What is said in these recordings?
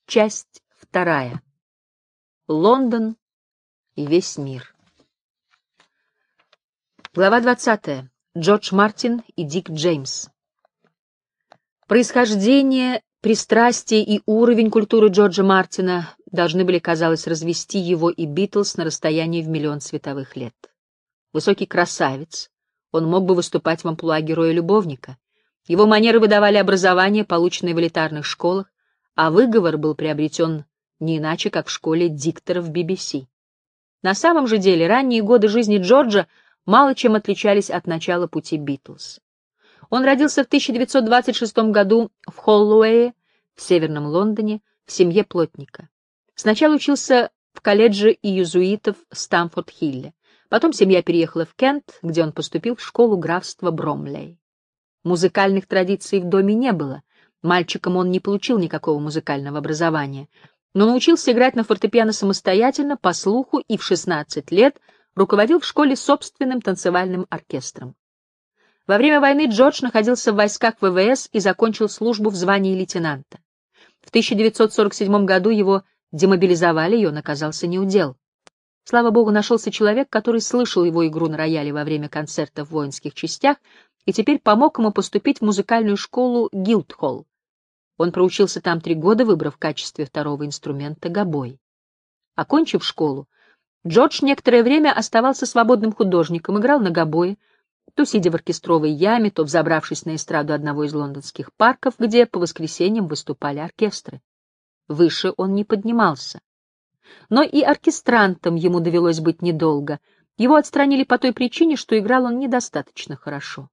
Часть вторая. Лондон и весь мир. Глава 20. Джордж Мартин и Дик Джеймс. Происхождение, пристрастие и уровень культуры Джорджа Мартина должны были, казалось, развести его и Битлз на расстоянии в миллион световых лет. Высокий красавец, он мог бы выступать в амплуа героя-любовника. Его манеры выдавали образование, полученное в элитарных школах, а выговор был приобретен не иначе, как в школе дикторов BBC. На самом же деле, ранние годы жизни Джорджа мало чем отличались от начала пути Битлз. Он родился в 1926 году в Холлоуэе, в северном Лондоне, в семье плотника. Сначала учился в колледже иезуитов в Стамфорд-Хилле. Потом семья переехала в Кент, где он поступил в школу графства Бромлей. Музыкальных традиций в доме не было. Мальчиком он не получил никакого музыкального образования, но научился играть на фортепиано самостоятельно, по слуху, и в 16 лет руководил в школе собственным танцевальным оркестром. Во время войны Джордж находился в войсках ВВС и закончил службу в звании лейтенанта. В 1947 году его демобилизовали, и он оказался неудел. Слава богу, нашелся человек, который слышал его игру на рояле во время концертов в воинских частях и теперь помог ему поступить в музыкальную школу Гилдхолл. Он проучился там 3 года, выбрав в качестве второго инструмента гобой. Окончив школу, Джордж некоторое время оставался свободным художником, играл на гобое, то сидя в оркестровой яме, то взобравшись на эстраду одного из лондонских парков, где по воскресеньям выступали оркестры. Выше он не поднимался. Но и оркестрантом ему довелось быть недолго. Его отстранили по той причине, что играл он недостаточно хорошо.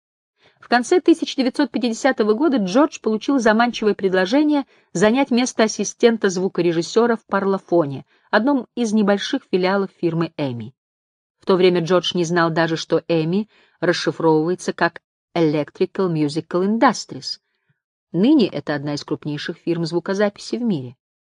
В конце 1950 года Джордж получил заманчивое предложение занять место ассистента звукорежиссера в Парлофоне, одном из небольших филиалов фирмы Эми. В то время Джордж не знал даже, что Эми расшифровывается как Electrical Musical Industries. Ныне это одна из крупнейших фирм звукозаписи в мире.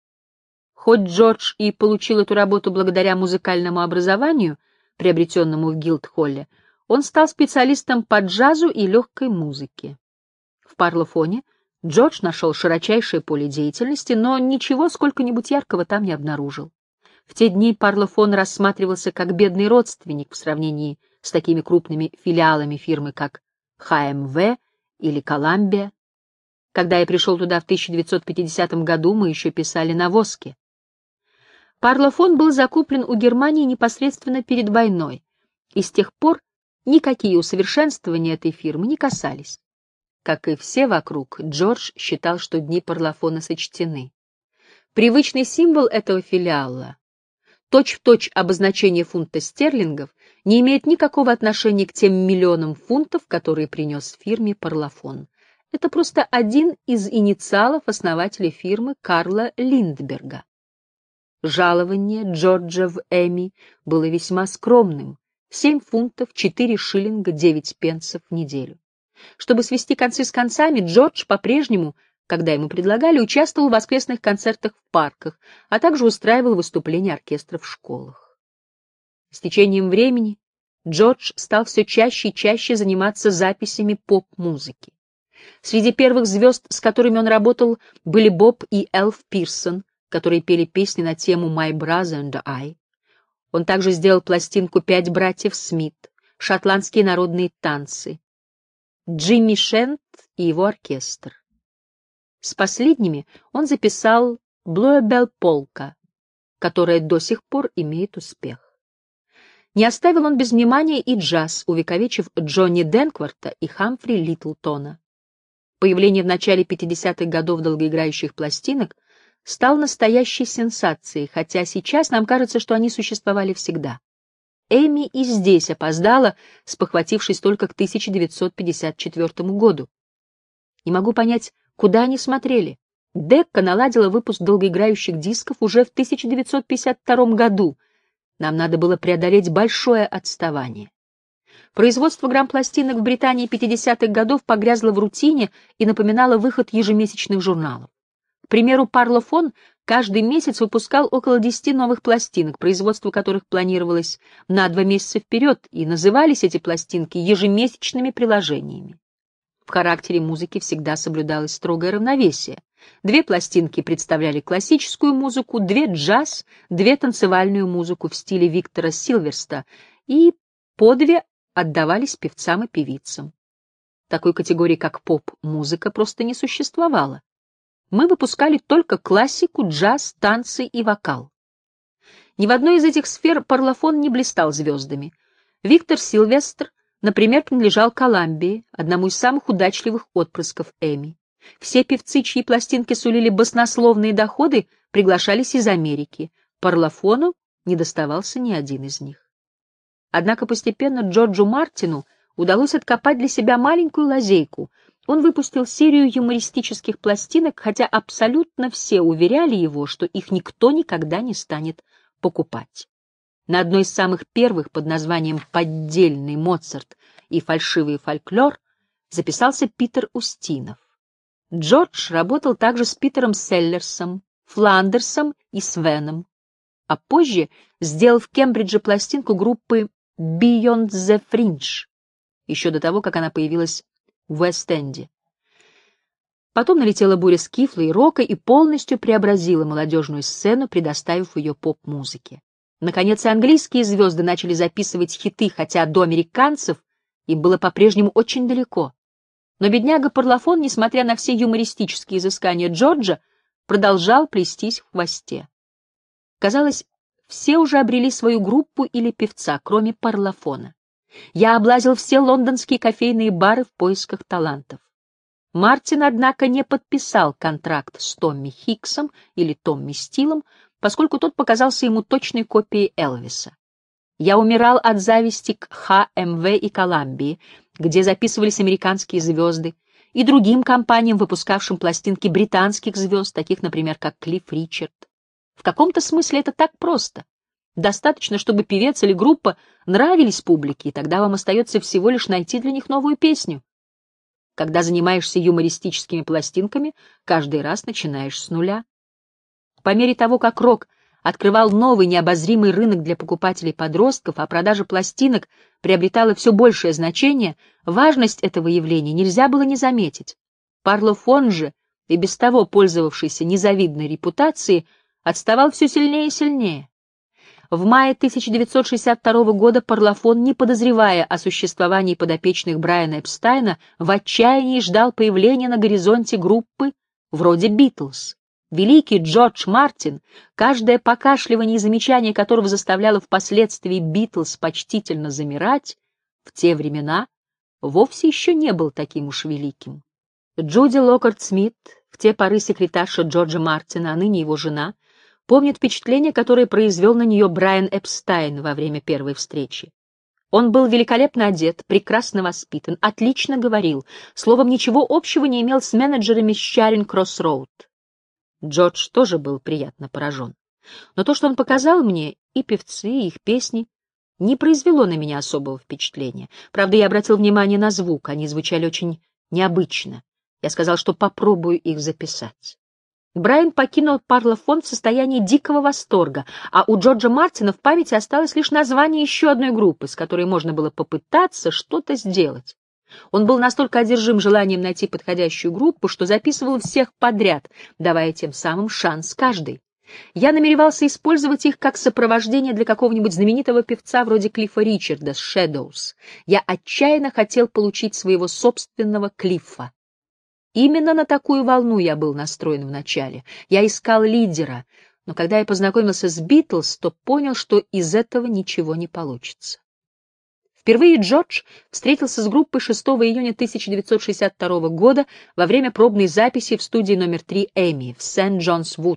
Хоть Джордж и получил эту работу благодаря музыкальному образованию, приобретенному в Гилдхолле, он стал специалистом по джазу и легкой музыке. В Парлофоне Джордж нашел широчайшее поле деятельности, но ничего сколько-нибудь яркого там не обнаружил. В те дни Парлофон рассматривался как бедный родственник в сравнении с такими крупными филиалами фирмы, как ХМВ или Коламбия. Когда я пришел туда в 1950 году, мы еще писали на воске. Парлофон был закуплен у Германии непосредственно перед войной, и с тех пор никакие усовершенствования этой фирмы не касались. Как и все вокруг, Джордж считал, что дни Парлофона сочтены. Привычный символ этого филиала, точь-в-точь обозначение фунта стерлингов, не имеет никакого отношения к тем миллионам фунтов, которые принес фирме Парлофон. Это просто один из инициалов основателя фирмы Карла Линдберга. Жалование Джорджа в Эми было весьма скромным — 7 фунтов 4 шиллинга 9 пенсов в неделю. Чтобы свести концы с концами, Джордж по-прежнему, когда ему предлагали, участвовал в воскресных концертах в парках, а также устраивал выступления оркестра в школах. С течением времени Джордж стал все чаще и чаще заниматься записями поп-музыки. Среди первых звезд, с которыми он работал, были Боб и Элф Пирсон, которые пели песни на тему «My Brother and I». Он также сделал пластинку «5 братьев Смит», шотландские народные танцы, Джимми Шент и его оркестр. С последними он записал «Bluebell Polka», которая до сих пор имеет успех. Не оставил он без внимания и джаз, увековечив Джонни Денкворта и Хамфри Литлтона. Появление в начале 50-х годов долгоиграющих пластинок стал настоящей сенсацией, хотя сейчас нам кажется, что они существовали всегда. Эми и здесь опоздала, спохватившись только к 1954 году. Не могу понять, куда они смотрели. Декка наладила выпуск долгоиграющих дисков уже в 1952 году. Нам надо было преодолеть большое отставание. Производство грампластинок в Британии 50-х годов погрязло в рутине и напоминало выход ежемесячных журналов. К примеру, Парлофон каждый месяц выпускал около 10 новых пластинок, производство которых планировалось на 2 месяца вперед, и назывались эти пластинки ежемесячными приложениями. В характере музыки всегда соблюдалось строгое равновесие. 2 пластинки представляли классическую музыку, 2 — джаз, 2 — танцевальную музыку в стиле Виктора Силверста, и по 2 отдавались певцам и певицам. Такой категории, как поп-музыка, просто не существовало. Мы выпускали только классику, джаз, танцы и вокал. Ни в одной из этих сфер Парлофон не блистал звездами. Виктор Силвестр, например, принадлежал Коламбии, одному из самых удачливых отпрысков Эми. Все певцы, чьи пластинки сулили баснословные доходы, приглашались из Америки. Парлофону не доставался ни один из них. Однако постепенно Джорджу Мартину удалось откопать для себя маленькую лазейку. Он выпустил серию юмористических пластинок, хотя абсолютно все уверяли его, что их никто никогда не станет покупать. На одной из самых первых, под названием «Поддельный Моцарт и фальшивый фольклор», записался Питер Устинов. Джордж работал также с Питером Селлерсом, Фландерсом и Свеном, а позже сделал в Кембридже пластинку группы Beyond the Fringe, еще до того, как она появилась в Уэст-Энде. Потом налетела буря скифла и рока и полностью преобразила молодежную сцену, предоставив ее поп-музыке. Наконец, и английские звезды начали записывать хиты, хотя до американцев им было по-прежнему очень далеко. Но бедняга Парлофон, несмотря на все юмористические изыскания Джорджа, продолжал плестись в хвосте. Казалось, все уже обрели свою группу или певца, кроме Парлофона. Я облазил все лондонские кофейные бары в поисках талантов. Мартин, однако, не подписал контракт с Томми Хиксом или Томми Стилом, поскольку тот показался ему точной копией Элвиса. Я умирал от зависти к ХМВ и Коламбии, где записывались американские звезды, и другим компаниям, выпускавшим пластинки британских звезд, таких, например, как Клифф Ричард. В каком-то смысле это так просто. Достаточно, чтобы певец или группа нравились публике, и тогда вам остается всего лишь найти для них новую песню. Когда занимаешься юмористическими пластинками, каждый раз начинаешь с нуля. По мере того, как рок открывал новый необозримый рынок для покупателей-подростков, а продажа пластинок приобретала все большее значение, важность этого явления нельзя было не заметить. Парлофон же, и без того пользовавшийся незавидной репутацией, отставал все сильнее и сильнее. В мае 1962 года Парлофон, не подозревая о существовании подопечных Брайана Эпстайна, в отчаянии ждал появления на горизонте группы вроде «Битлз». Великий Джордж Мартин, каждое покашливание и замечание которого заставляло впоследствии Битлз почтительно замирать, в те времена вовсе еще не был таким уж великим. Джуди Локкарт-Смит, в те поры секретарша Джорджа Мартина, а ныне его жена, помнит впечатление, которое произвел на нее Брайан Эпстайн во время первой встречи. Он был великолепно одет, прекрасно воспитан, отлично говорил, словом, ничего общего не имел с менеджерами Charing-Cross-Road. Джордж тоже был приятно поражен. Но то, что он показал мне, и певцы, и их песни, не произвело на меня особого впечатления. Правда, я обратил внимание на звук, они звучали очень необычно. Я сказал, что попробую их записать. Брайан покинул Парлофон в состоянии дикого восторга, а у Джорджа Мартина в памяти осталось лишь название еще одной группы, с которой можно было попытаться что-то сделать. Он был настолько одержим желанием найти подходящую группу, что записывал всех подряд, давая тем самым шанс каждой. Я намеревался использовать их как сопровождение для какого-нибудь знаменитого певца вроде Клиффа Ричарда с Shadows. Я отчаянно хотел получить своего собственного Клиффа. Именно на такую волну я был настроен вначале. Я искал лидера, но когда я познакомился с Битлз, то понял, что из этого ничего не получится. Впервые Джордж встретился с группой 6 июня 1962 года во время пробной записи в студии номер 3 Эми в Сент-Джонс-Вуд.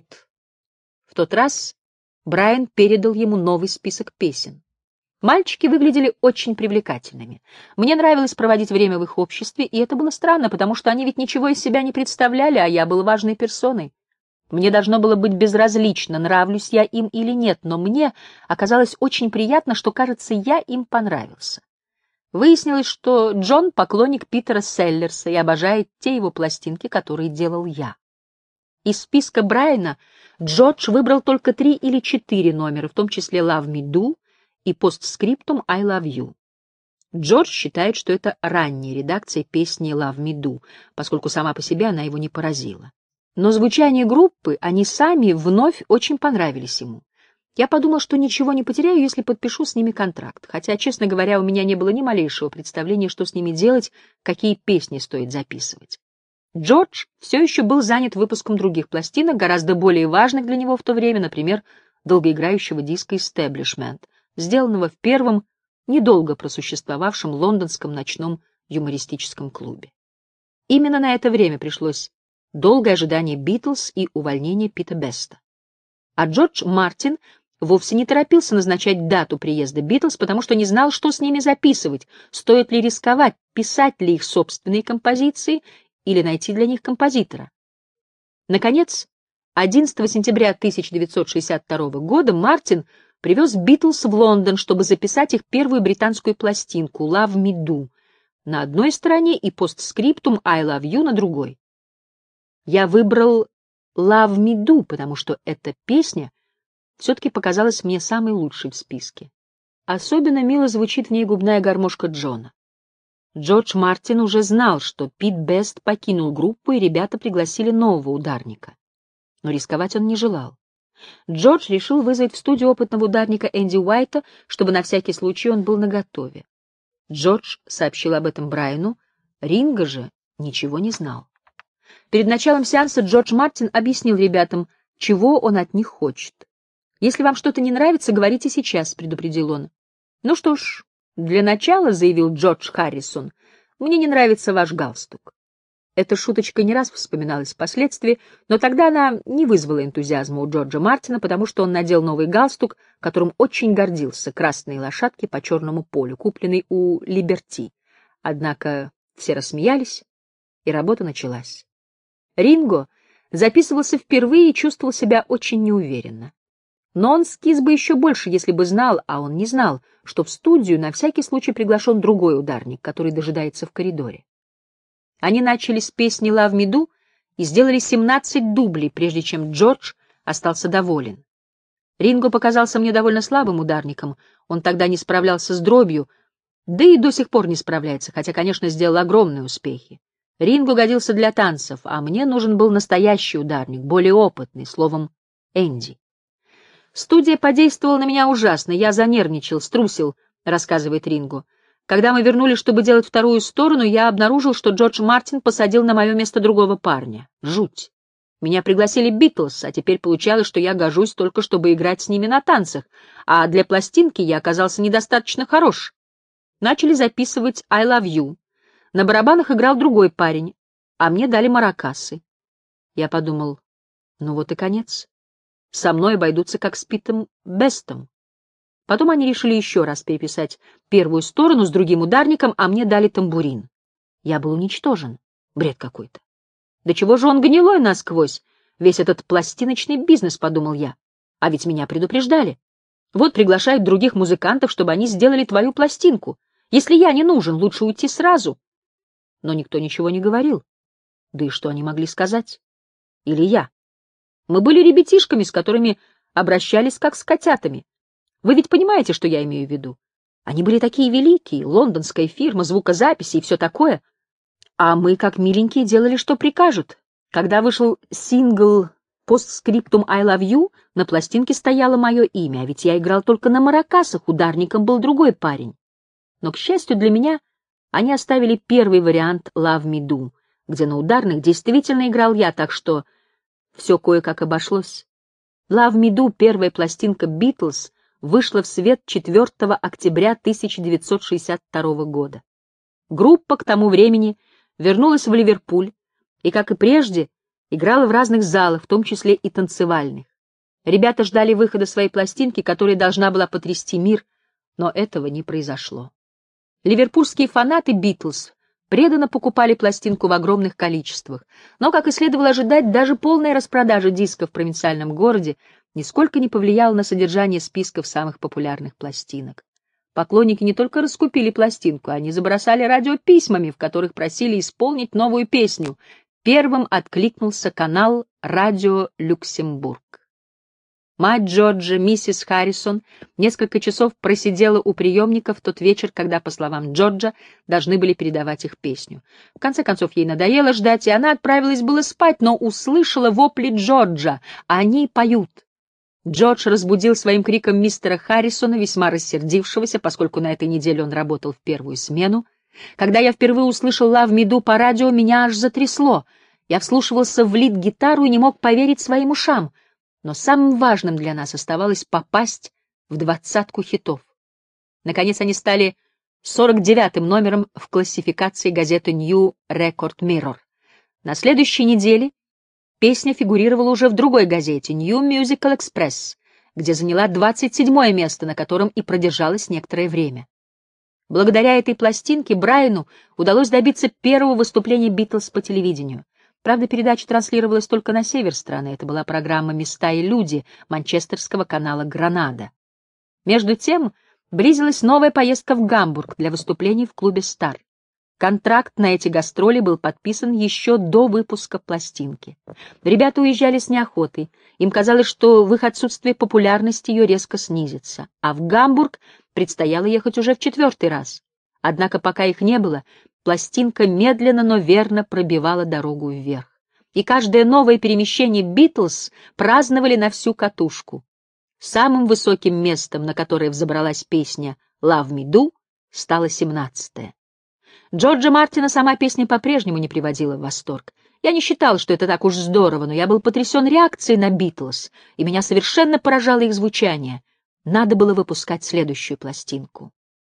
В тот раз Брайан передал ему новый список песен. Мальчики выглядели очень привлекательными. Мне нравилось проводить время в их обществе, и это было странно, потому что они ведь ничего из себя не представляли, а я был важной персоной. Мне должно было быть безразлично, нравлюсь я им или нет, но мне оказалось очень приятно, что, кажется, я им понравился. Выяснилось, что Джон — поклонник Питера Селлерса и обожает те его пластинки, которые делал я. Из списка Брайана Джордж выбрал только 3 или 4 номера, в том числе «Love Me Do» и постскриптум «I Love You». Джордж считает, что это ранняя редакция песни «Love Me Do», поскольку сама по себе она его не поразила. Но звучание группы, они сами вновь очень понравились ему. Я подумал, что ничего не потеряю, если подпишу с ними контракт, хотя, честно говоря, у меня не было ни малейшего представления, что с ними делать, какие песни стоит записывать. Джордж все еще был занят выпуском других пластинок, гораздо более важных для него в то время, например, долгоиграющего диска «Establishment», сделанного в первом, недолго просуществовавшем лондонском ночном юмористическом клубе. Именно на это время пришлось долгое ожидание «Битлз» и увольнение Пита Беста. А Джордж Мартин вовсе не торопился назначать дату приезда «Битлз», потому что не знал, что с ними записывать, стоит ли рисковать, писать ли их собственные композиции или найти для них композитора. Наконец, 11 сентября 1962 года Мартин привез «Битлз» в Лондон, чтобы записать их первую британскую пластинку «Love Me Do» на одной стороне и постскриптум «I Love You» на другой. Я выбрал «Love Me Do», потому что эта песня все-таки показалась мне самой лучшей в списке. Особенно мило звучит в ней губная гармошка Джона. Джордж Мартин уже знал, что Пит Бест покинул группу, и ребята пригласили нового ударника. Но рисковать он не желал. Джордж решил вызвать в студию опытного ударника Энди Уайта, чтобы на всякий случай он был наготове. Джордж сообщил об этом Брайану, Ринго же ничего не знал. Перед началом сеанса Джордж Мартин объяснил ребятам, чего он от них хочет. «Если вам что-то не нравится, говорите сейчас», — предупредил он. «Ну что ж, для начала», — заявил Джордж Харрисон, — «мне не нравится ваш галстук». Эта шуточка не раз вспоминалась впоследствии, но тогда она не вызвала энтузиазма у Джорджа Мартина, потому что он надел новый галстук, которым очень гордился, красные лошадки по черному полю, купленный у Либерти. Однако все рассмеялись, и работа началась. Ринго записывался впервые и чувствовал себя очень неуверенно. Но он скис бы еще больше, если бы знал, а он не знал, что в студию на всякий случай приглашен другой ударник, который дожидается в коридоре. Они начали с песни «Love Me Do» и сделали 17 дублей, прежде чем Джордж остался доволен. Ринго показался мне довольно слабым ударником, он тогда не справлялся с дробью, да и до сих пор не справляется, хотя, конечно, сделал огромные успехи. Ринго годился для танцев, а мне нужен был настоящий ударник, более опытный, словом, Энди. «Студия подействовала на меня ужасно, я занервничал, струсил», — рассказывает Ринго. «Когда мы вернулись, чтобы делать вторую сторону, я обнаружил, что Джордж Мартин посадил на мое место другого парня. Жуть. Меня пригласили Битлз, а теперь получалось, что я гожусь только, чтобы играть с ними на танцах, а для пластинки я оказался недостаточно хорош. Начали записывать «I Love You». На барабанах играл другой парень, а мне дали маракасы. Я подумал, ну вот и конец. Со мной обойдутся как с Питом Бестом. Потом они решили еще раз переписать первую сторону с другим ударником, а мне дали тамбурин. Я был уничтожен. Бред какой-то. Да чего же он гнилой насквозь? Весь этот пластиночный бизнес, подумал я. А ведь меня предупреждали. Вот приглашают других музыкантов, чтобы они сделали твою пластинку. Если я не нужен, лучше уйти сразу. Но никто ничего не говорил. Да и что они могли сказать? Или я? Мы были ребятишками, с которыми обращались как с котятами. Вы ведь понимаете, что я имею в виду? Они были такие великие, лондонская фирма, звукозаписи и все такое. А мы, как миленькие, делали, что прикажут. Когда вышел сингл «Постскриптум I Love You», на пластинке стояло мое имя, а ведь я играл только на маракасах, ударником был другой парень. Но, к счастью для меня, они оставили первый вариант «Love Me Do», где на ударных действительно играл я, так что все кое-как обошлось. «Love Me Do», первая пластинка «Битлз», вышла в свет 4 октября 1962 года. Группа к тому времени вернулась в Ливерпуль и, как и прежде, играла в разных залах, в том числе и танцевальных. Ребята ждали выхода своей пластинки, которая должна была потрясти мир, но этого не произошло. Ливерпульские фанаты «Битлз» преданно покупали пластинку в огромных количествах, но, как и следовало ожидать, даже полная распродажа дисков в провинциальном городе нисколько не повлияла на содержание списков самых популярных пластинок. Поклонники не только раскупили пластинку, они забросали радио письмами, в которых просили исполнить новую песню. Первым откликнулся канал «Радио Люксембург». Мать Джорджа, миссис Харрисон, несколько часов просидела у приемника в тот вечер, когда, по словам Джорджа, должны были передавать их песню. В конце концов, ей надоело ждать, и она отправилась было спать, но услышала вопли Джорджа. Они поют. Джордж разбудил своим криком мистера Харрисона, весьма рассердившегося, поскольку на этой неделе он работал в первую смену. Когда я впервые услышал «Love Me Do» по радио, меня аж затрясло. Я вслушивался в лид-гитару и не мог поверить своим ушам. Но самым важным для нас оставалось попасть в 20-ку хитов. Наконец они стали 49-м номером в классификации газеты New Record Mirror. На следующей неделе песня фигурировала уже в другой газете New Musical Express, где заняла 27-е место, на котором и продержалась некоторое время. Благодаря этой пластинке Брайану удалось добиться первого выступления Битлз по телевидению. Правда, передача транслировалась только на север страны. Это была программа «Места и люди» манчестерского канала «Гранада». Между тем, близилась новая поездка в Гамбург для выступлений в клубе «Стар». Контракт на эти гастроли был подписан еще до выпуска пластинки. Ребята уезжали с неохотой. Им казалось, что в их отсутствие популярность ее резко снизится. А в Гамбург предстояло ехать уже в 4-й раз. Однако пока их не было, пластинка медленно, но верно пробивала дорогу вверх. И каждое новое перемещение Битлз праздновали на всю катушку. Самым высоким местом, на которое взобралась песня «Love Me Do», стала 17-е. Джорджа Мартина сама песня по-прежнему не приводила в восторг. Я не считал, что это так уж здорово, но я был потрясен реакцией на Битлз, и меня совершенно поражало их звучание. Надо было выпускать следующую пластинку.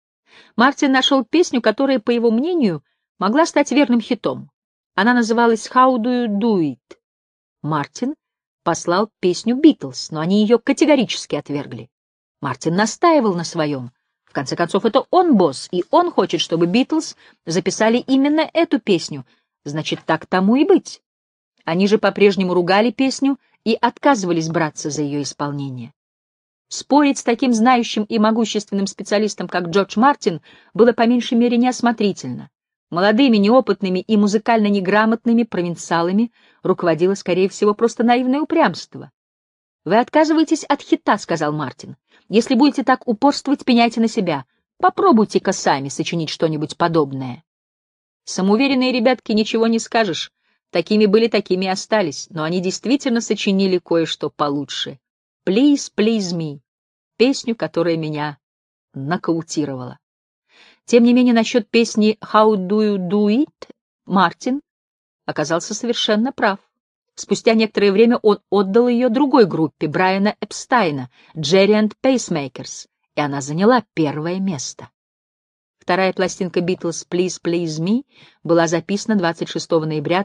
Мартин нашел песню, которая, по его мнению, могла стать верным хитом. Она называлась «How do you do it?». Мартин послал песню Битлз, но они ее категорически отвергли. Мартин настаивал на своем. В конце концов, это он босс, и он хочет, чтобы Битлз записали именно эту песню. Значит, так тому и быть. Они же по-прежнему ругали песню и отказывались браться за ее исполнение. Спорить с таким знающим и могущественным специалистом, как Джордж Мартин, было по меньшей мере неосмотрительно. Молодыми, неопытными и музыкально неграмотными провинциалами руководило, скорее всего, просто наивное упрямство. «Вы отказываетесь от хита», — сказал Мартин. «Если будете так упорствовать, пеняйте на себя. Попробуйте-ка сами сочинить что-нибудь подобное». Самоуверенные ребятки, ничего не скажешь. Такими были, такими и остались. Но они действительно сочинили кое-что получше. «Please, please me», песню, которая меня нокаутировала. Тем не менее, насчет песни «How do you do it» Мартин оказался совершенно прав. Спустя некоторое время он отдал ее другой группе, Брайана Эпстайна, Jerry and Pacemakers, и она заняла 1-е место. Вторая пластинка Beatles «Please, Please Me» была записана 26 ноября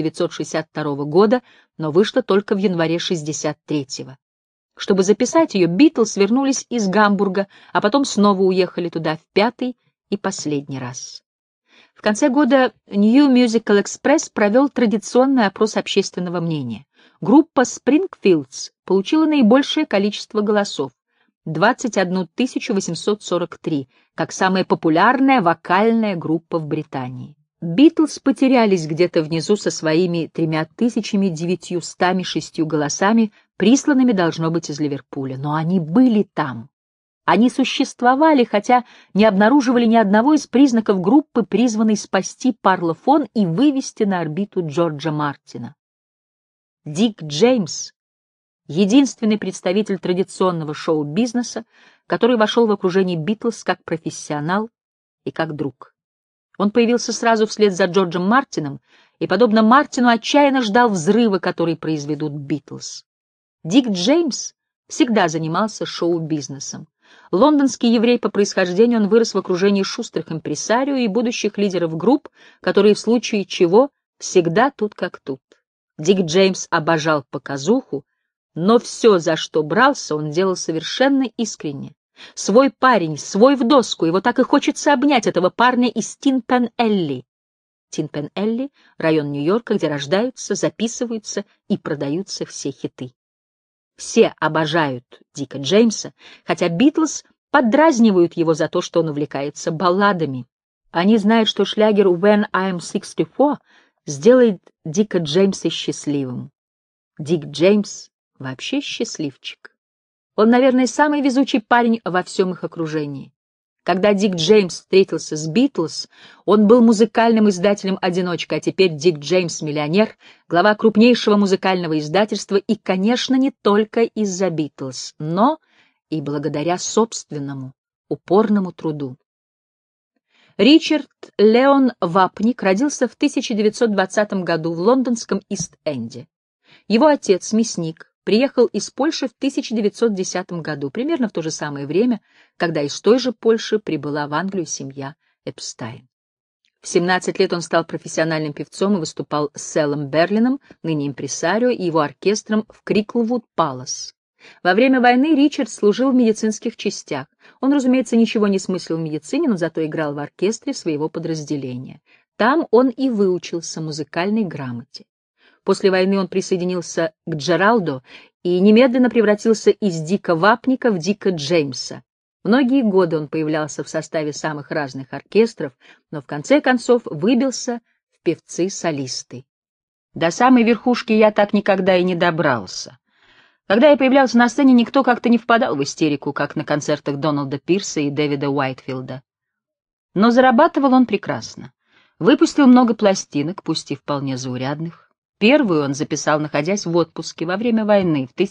1962 года, но вышла только в январе 1963-го. Чтобы записать ее, Битлз вернулись из Гамбурга, а потом снова уехали туда в 5-й и последний раз. В конце года New Musical Express провел традиционный опрос общественного мнения. Группа Springfields получила наибольшее количество голосов — 21 843, как самая популярная вокальная группа в Британии. Битлз потерялись где-то внизу со своими 3906 голосами, присланными, должно быть, из Ливерпуля. Но они были там. Они существовали, хотя не обнаруживали ни одного из признаков группы, призванной спасти Парлофон и вывести на орбиту Джорджа Мартина. Дик Джеймс — единственный представитель традиционного шоу-бизнеса, который вошел в окружение Битлз как профессионал и как друг. Он появился сразу вслед за Джорджем Мартином и, подобно Мартину, отчаянно ждал взрыва, который произведут Битлз. Дик Джеймс всегда занимался шоу-бизнесом. Лондонский еврей по происхождению, он вырос в окружении шустрых импресарио и будущих лидеров групп, которые в случае чего всегда тут как тут. Дик Джеймс обожал показуху, но все, за что брался, он делал совершенно искренне. Свой парень, свой в доску, его так и хочется обнять, этого парня из Тин-Пен-Элли. Тин-Пен-Элли — район Нью-Йорка, где рождаются, записываются и продаются все хиты. Все обожают Дика Джеймса, хотя Битлз поддразнивают его за то, что он увлекается балладами. Они знают, что шлягер «When I'm 64» сделает Дика Джеймса счастливым. Дик Джеймс вообще счастливчик. Он, наверное, самый везучий парень во всем их окружении. Когда Дик Джеймс встретился с Битлз, он был музыкальным издателем-одиночкой, а теперь Дик Джеймс — миллионер, глава крупнейшего музыкального издательства, и, конечно, не только из-за Битлз, но и благодаря собственному упорному труду. Ричард Леон Вапник родился в 1920 году в лондонском Ист-Энде. Его отец, мясник, приехал из Польши в 1910 году, примерно в то же самое время, когда из той же Польши прибыла в Англию семья Эпстайн. В 17 лет он стал профессиональным певцом и выступал с Селлом Берлином, ныне импресарио, и его оркестром в Криклвуд Палас. Во время войны Ричард служил в медицинских частях. Он, разумеется, ничего не смыслил в медицине, но зато играл в оркестре своего подразделения. Там он и выучился музыкальной грамоте. После войны он присоединился к Джералдо и немедленно превратился из Дика Вапника в Дика Джеймса. Многие годы он появлялся в составе самых разных оркестров, но в конце концов выбился в певцы-солисты. До самой верхушки я так никогда и не добрался. Когда я появлялся на сцене, никто как-то не впадал в истерику, как на концертах Дональда Пирса и Дэвида Уайтфилда. Но зарабатывал он прекрасно. Выпустил много пластинок, пусть и вполне заурядных. Первую он записал, находясь в отпуске во время войны в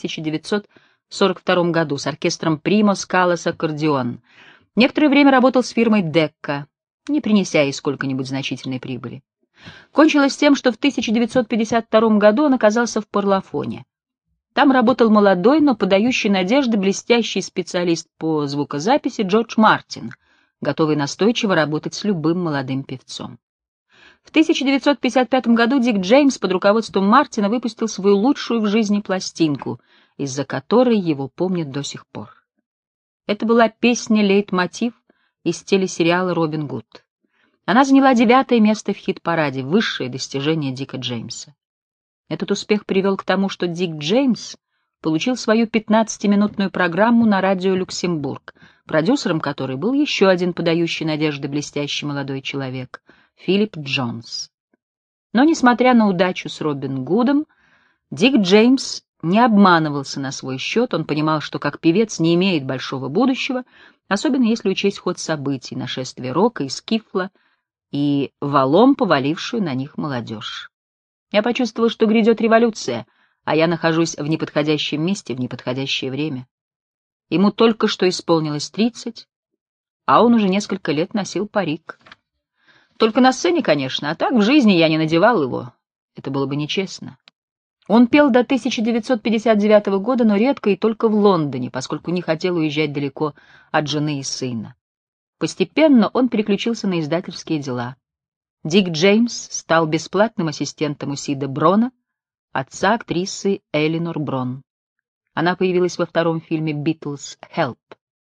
1942 году с оркестром Primo Scala Accordion. Некоторое время работал с фирмой Decca, не принеся ей сколько-нибудь значительной прибыли. Кончилось тем, что в 1952 году он оказался в Парлофоне. Там работал молодой, но подающий надежды блестящий специалист по звукозаписи Джордж Мартин, готовый настойчиво работать с любым молодым певцом. В 1955 году Дик Джеймс под руководством Мартина выпустил свою лучшую в жизни пластинку, из-за которой его помнят до сих пор. Это была песня «Лейтмотив» из телесериала «Робин Гуд». Она заняла 9-е место в хит-параде, высшее достижение Дика Джеймса. Этот успех привел к тому, что Дик Джеймс получил свою 15-минутную программу на радио «Люксембург», продюсером которой был еще один подающий надежды блестящий молодой человек — Филипп Джонс. Но, несмотря на удачу с Робин Гудом, Дик Джеймс не обманывался на свой счет, он понимал, что как певец не имеет большого будущего, особенно если учесть ход событий, нашествие рока и скифла и валом повалившую на них молодежь. Я почувствовал, что грядет революция, а я нахожусь в неподходящем месте в неподходящее время. Ему только что исполнилось 30, а он уже несколько лет носил парик. Только на сцене, конечно, а так в жизни я не надевал его. Это было бы нечестно. Он пел до 1959 года, но редко и только в Лондоне, поскольку не хотел уезжать далеко от жены и сына. Постепенно он переключился на издательские дела. Дик Джеймс стал бесплатным ассистентом у Сида Брона, отца актрисы Элинор Брон. Она появилась во втором фильме «Битлз» «Help».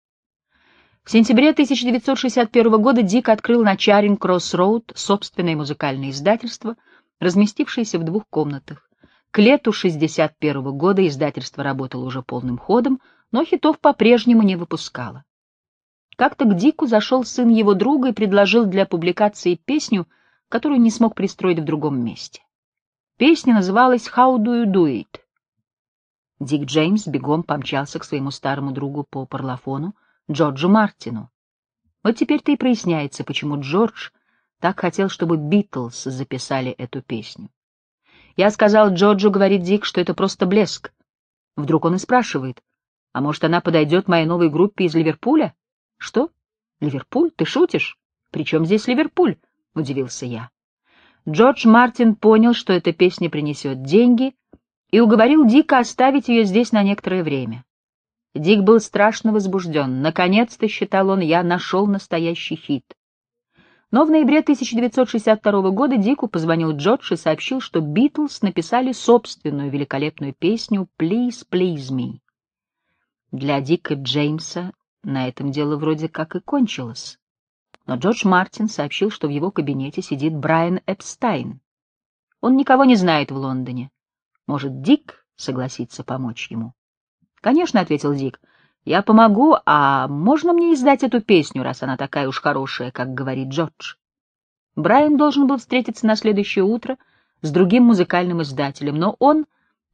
В сентябре 1961 года Дик открыл на Чаринг-Кросс-Роуд собственное музыкальное издательство, разместившееся в 2 комнатах. К лету 1961 года издательство работало уже полным ходом, но хитов по-прежнему не выпускало. Как-то к Дику зашел сын его друга и предложил для публикации песню, которую не смог пристроить в другом месте. Песня называлась «How do you do it?». Дик Джеймс бегом помчался к своему старому другу по парлофону, Джорджу Мартину. Вот теперь-то и проясняется, почему Джордж так хотел, чтобы Битлз записали эту песню. «Я сказал Джорджу, — говорит Дик, — что это просто блеск». Вдруг он и спрашивает: «А может, она подойдет моей новой группе из Ливерпуля?» «Что? Ливерпуль? Ты шутишь? При чем здесь Ливерпуль?» — удивился я. Джордж Мартин понял, что эта песня принесет деньги, и уговорил Дика оставить ее здесь на некоторое время. Дик был страшно возбужден. Наконец-то, считал он, я нашел настоящий хит. Но в ноябре 1962 года Дику позвонил Джордж и сообщил, что Битлз написали собственную великолепную песню «Please, Please Me». Для Дика Джеймса на этом дело вроде как и кончилось. Но Джордж Мартин сообщил, что в его кабинете сидит Брайан Эпстайн. Он никого не знает в Лондоне. Может, Дик согласится помочь ему? «Конечно», — ответил Дик, — «я помогу, а можно мне издать эту песню, раз она такая уж хорошая, как говорит Джордж?» Брайан должен был встретиться на следующее утро с другим музыкальным издателем, но он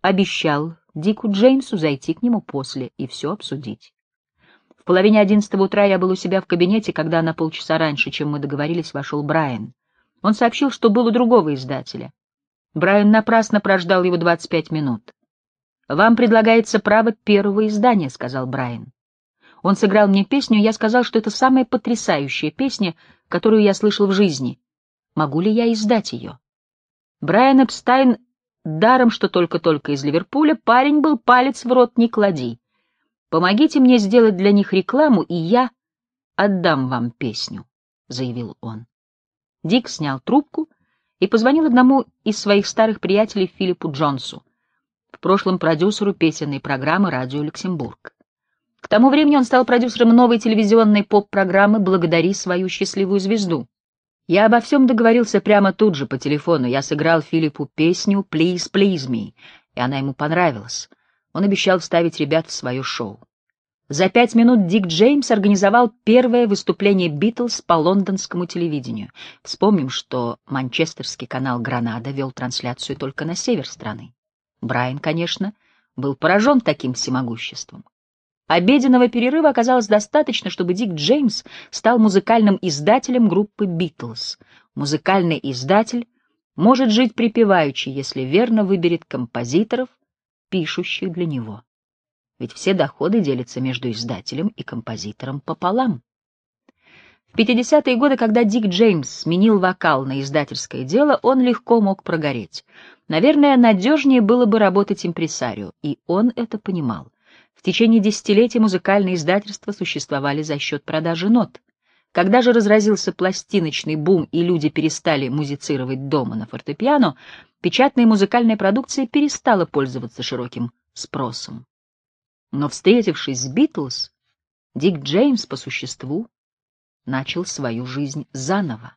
обещал Дику Джеймсу зайти к нему после и все обсудить. В половине 11 утра я был у себя в кабинете, когда на полчаса раньше, чем мы договорились, вошел Брайан. Он сообщил, что был у другого издателя. Брайан напрасно прождал его 25 минут. «Вам предлагается право первого издания», — сказал Брайан. Он сыграл мне песню, и я сказал, что это самая потрясающая песня, которую я слышал в жизни. Могу ли я издать ее? Брайан Эпстайн, даром что только-только из Ливерпуля, парень был, палец в рот не клади. «Помогите мне сделать для них рекламу, и я отдам вам песню», — заявил он. Дик снял трубку и позвонил одному из своих старых приятелей Филиппу Джонсу, в прошлом продюсеру песенной программы «Радио Люксембург». К тому времени он стал продюсером новой телевизионной поп-программы «Благодари свою счастливую звезду». Я обо всем договорился прямо тут же по телефону. Я сыграл Филиппу песню «Please, please me», и она ему понравилась. Он обещал вставить ребят в свое шоу. За 5 минут Дик Джеймс организовал первое выступление «Битлз» по лондонскому телевидению. Вспомним, что манчестерский канал «Гранада» вел трансляцию только на север страны. Брайан, конечно, был поражен таким всемогуществом. Обеденного перерыва оказалось достаточно, чтобы Дик Джеймс стал музыкальным издателем группы «Битлз». Музыкальный издатель может жить припеваючи, если верно выберет композиторов, пишущих для него. Ведь все доходы делятся между издателем и композитором пополам. В 50-е годы, когда Дик Джеймс сменил вокал на издательское дело, он легко мог прогореть. Наверное, надежнее было бы работать импресарио, и он это понимал. В течение десятилетий музыкальные издательства существовали за счет продажи нот. Когда же разразился пластиночный бум и люди перестали музицировать дома на фортепиано, печатная музыкальная продукция перестала пользоваться широким спросом. Но, встретившись с «Битлз», Дик Джеймс по существу начал свою жизнь заново.